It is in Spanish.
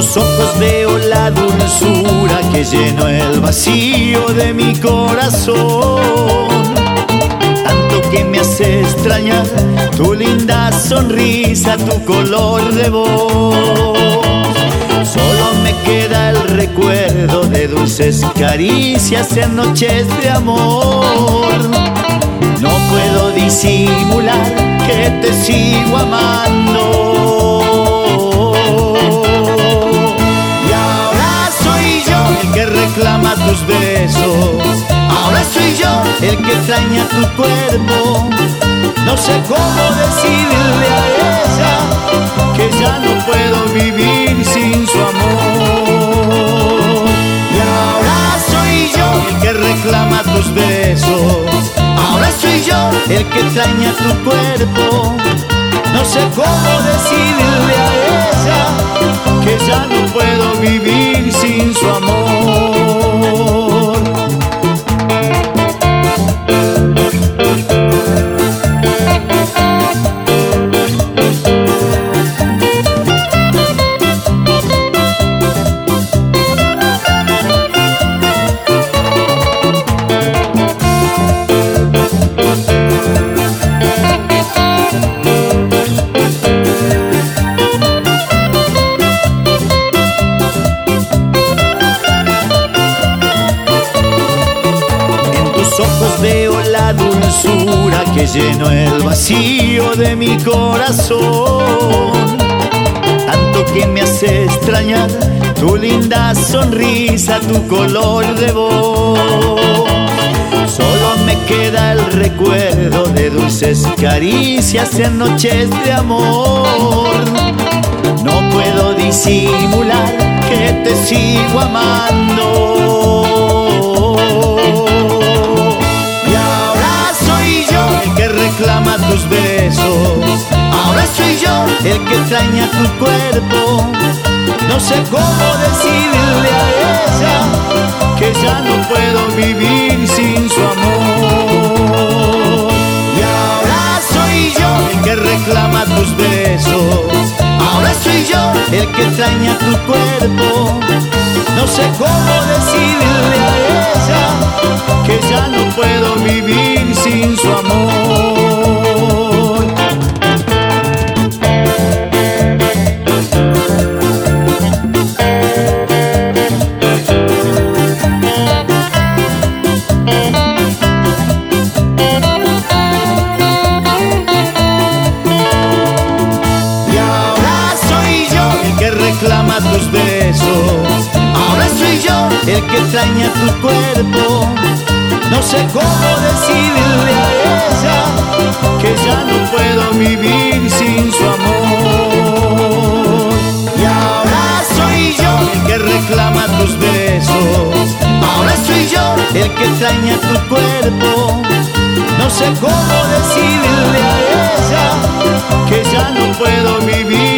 tus ojos veo la dulzura que llenó el vacío de mi corazón. Tanto que me hace extrañar tu linda sonrisa, tu color de voz. Solo me queda el recuerdo de dulces caricias en noches de amor. No puedo disimular que te sigo amando. Y ahora soy yo el que reclama tus besos. Ahora soy yo el que extraña tu cuerpo. No sé cómo decirle a ella que ya no puedo vivir sin su amor. Y ahora soy yo el que reclama tus besos. Ahora soy yo el que extraña tu cuerpo. No sé cómo decirle a ella que ya no puedo vivir sin su amor. Ojos veo la dulzura que llenó el vacío de mi corazón. Tanto que me hace extrañar tu linda sonrisa, tu color de voz. Solo me queda el recuerdo de dulces caricias en noches de amor. No puedo disimular que te sigo amando. Reclama tus besos. Ahora soy yo el que extraña tu cuerpo. No sé cómo decirle a ella que ya no puedo vivir sin su amor. Y ahora soy yo el que reclama tus besos. Ahora soy yo el que extraña tu cuerpo. No sé cómo decirle a ella que ya no puedo vivir sin su amor. Y ahora soy yo el que reclama tus besos. Ahora soy yo el que extraña tu cuerpo. No sé cómo decirle a ella que ya no puedo vivir sin su amor. Y ahora soy yo el que reclama tus besos. Ahora soy yo el que extraña tu cuerpo. No sé cómo decirle a ella que ya no puedo vivir